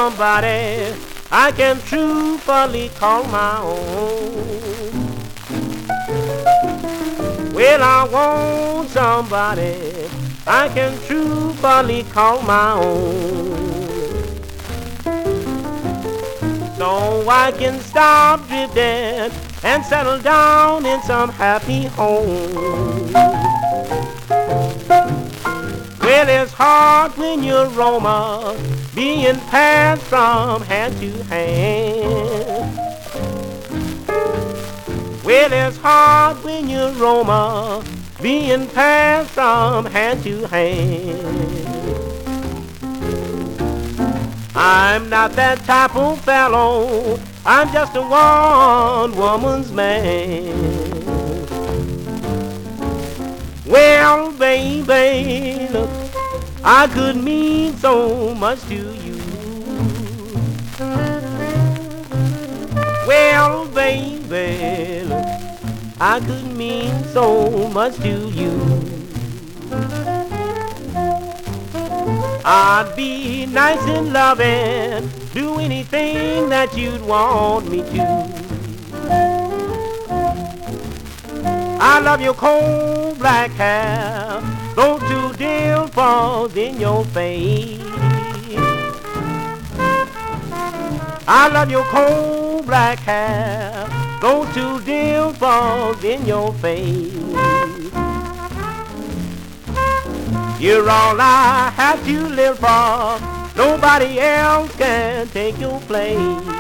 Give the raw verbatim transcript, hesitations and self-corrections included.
somebody I can truthfully call my own. Well, I want somebody I can truthfully call my own. So I can stop drifting and settle down in some happy home. Well, it's hard when you're Roma, being passed from hand to hand. Well, it's hard when you're Roma, being passed from hand to hand. I'm not that type of fellow, I'm just a one-woman's man. Well, baby, look, I could mean so much to you. Well, baby, look, I could mean so much to you. I'd be nice and loving, do anything that you'd want me to. I love your cold black hair, those two dimples in your face. I love your cold black hair, those two dimples in your face. You're all I have to live for, nobody else can take your place.